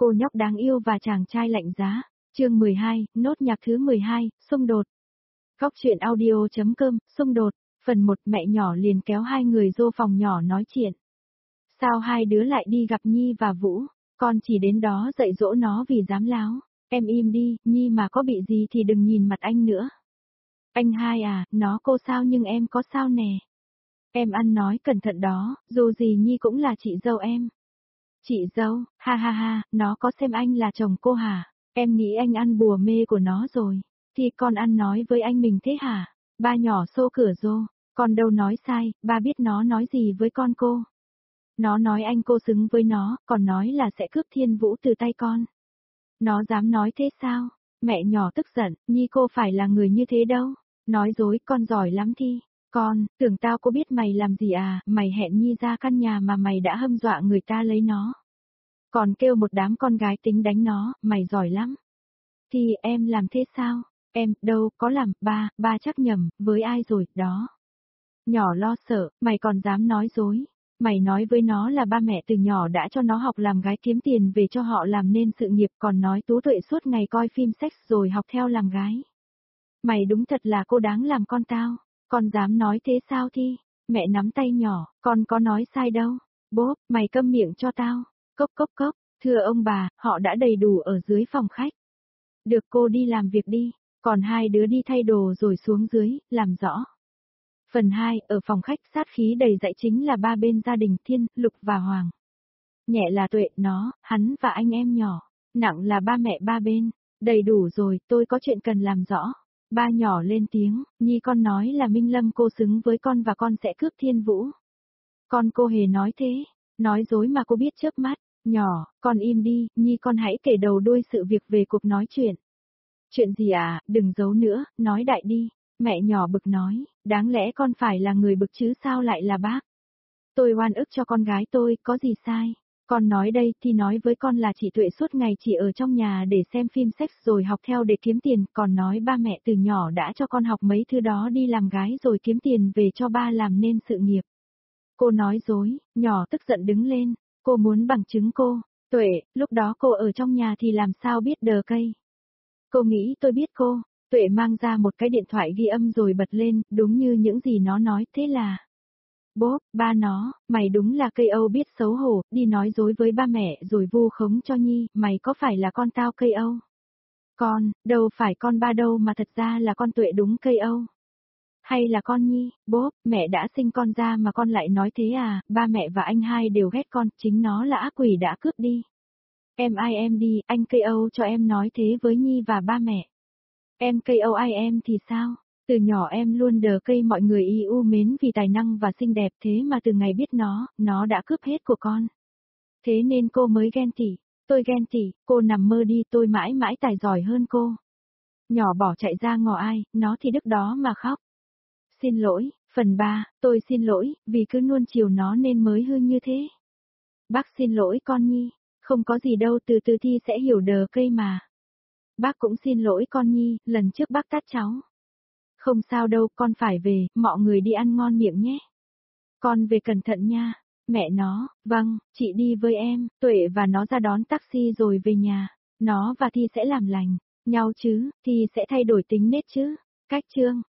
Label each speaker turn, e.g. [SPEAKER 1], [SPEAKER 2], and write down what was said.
[SPEAKER 1] Cô nhóc đáng yêu và chàng trai lạnh giá. Chương 12, nốt nhạc thứ 12, xung đột. Góc truyện audio.com, xung đột. Phần 1, mẹ nhỏ liền kéo hai người vô phòng nhỏ nói chuyện. Sao hai đứa lại đi gặp Nhi và Vũ? Con chỉ đến đó dạy dỗ nó vì dám láo. Em im đi, Nhi mà có bị gì thì đừng nhìn mặt anh nữa. Anh hai à, nó cô sao nhưng em có sao nè. Em ăn nói cẩn thận đó, dù gì Nhi cũng là chị dâu em. Chị dâu, ha ha ha, nó có xem anh là chồng cô hả? Em nghĩ anh ăn bùa mê của nó rồi. Thì con ăn nói với anh mình thế hả? Ba nhỏ xô cửa rô, con đâu nói sai, ba biết nó nói gì với con cô. Nó nói anh cô xứng với nó, còn nói là sẽ cướp Thiên Vũ từ tay con. Nó dám nói thế sao? Mẹ nhỏ tức giận, Nhi cô phải là người như thế đâu. Nói dối, con giỏi lắm Thi. Con, tưởng tao có biết mày làm gì à, mày hẹn Nhi ra căn nhà mà mày đã hâm dọa người ta lấy nó. Còn kêu một đám con gái tính đánh nó, mày giỏi lắm. Thì em làm thế sao? Em, đâu, có làm, ba chắc nhầm, với ai rồi, đó. Nhỏ lo sợ, mày còn dám nói dối. Mày nói với nó là ba mẹ từ nhỏ đã cho nó học làm gái kiếm tiền về cho họ làm nên sự nghiệp, còn nói Tú Tuệ suốt ngày coi phim sex rồi học theo làm gái. Mày đúng thật là cô đáng làm con tao. Con dám nói thế sao Thi? Mẹ nắm tay nhỏ, con có nói sai đâu. Bố, mày câm miệng cho tao. Cốc cốc cốc, thưa ông bà, họ đã đầy đủ ở dưới phòng khách. Được cô đi làm việc đi, còn hai đứa đi thay đồ rồi xuống dưới, làm rõ. Phần 2, ở phòng khách sát khí đầy dạy chính là ba bên gia đình Thiên, Lục và Hoàng. Nhẹ là Tuệ, nó, hắn và anh em nhỏ. Nặng là ba mẹ ba bên. Đầy đủ rồi, tôi có chuyện cần làm rõ. Ba nhỏ lên tiếng, Nhi con nói là Minh Lâm cô xứng với con và con sẽ cướp Thiên Vũ. Con cô hề nói thế, nói dối mà cô biết chớp mắt. Nhỏ, con im đi, Nhi con hãy kể đầu đuôi sự việc về cuộc nói chuyện. Chuyện gì à, đừng giấu nữa, nói đại đi. Mẹ nhỏ bực nói, đáng lẽ con phải là người bực chứ sao lại là bác. Tôi oan ức cho con gái tôi, có gì sai. Con nói đây thì nói với con là chị Tuệ suốt ngày chỉ ở trong nhà để xem phim sex rồi học theo để kiếm tiền, còn nói ba mẹ từ nhỏ đã cho con học mấy thứ đó đi làm gái rồi kiếm tiền về cho ba làm nên sự nghiệp. Cô nói dối, nhỏ tức giận đứng lên, cô muốn bằng chứng cô. Tuệ, lúc đó cô ở trong nhà thì làm sao biết đờ cây. Cô nghĩ tôi biết cô. Tuệ mang ra một cái điện thoại ghi âm rồi bật lên, đúng như những gì nó nói, thế là. Bố, ba nó, mày đúng là cây Âu biết xấu hổ, đi nói dối với ba mẹ rồi vu khống cho Nhi, mày có phải là con tao cây Âu? Con, đâu phải con ba đâu mà thật ra là con Tuệ đúng cây Âu. Hay là con Nhi, bố, mẹ đã sinh con ra mà con lại nói thế à, ba mẹ và anh hai đều ghét con, chính nó là ác quỷ đã cướp đi. Em ai em đi, anh cây Âu cho em nói thế với Nhi và ba mẹ. Em cây Âu ai em thì sao? Từ nhỏ em luôn đờ cây mọi người yêu mến vì tài năng và xinh đẹp thế mà từ ngày biết nó đã cướp hết của con. Thế nên cô mới ghen tị, tôi ghen tị, cô nằm mơ đi tôi mãi mãi tài giỏi hơn cô. Nhỏ bỏ chạy ra ngõ ai, nó thì đức đó mà khóc. Xin lỗi, phần 3, tôi xin lỗi, vì cứ nuông chiều nó nên mới hư như thế. Bác xin lỗi con Nhi, không có gì đâu từ từ Thi sẽ hiểu đờ cây mà. Bác cũng xin lỗi con Nhi, lần trước bác tát cháu. Không sao đâu, con phải về, mọi người đi ăn ngon miệng nhé. Con về cẩn thận nha. Mẹ nó, vâng, chị đi với em, Tuệ và nó ra đón taxi rồi về nhà. Nó và Thi sẽ làm lành nhau chứ, Thi sẽ thay đổi tính nết chứ. Cách chương.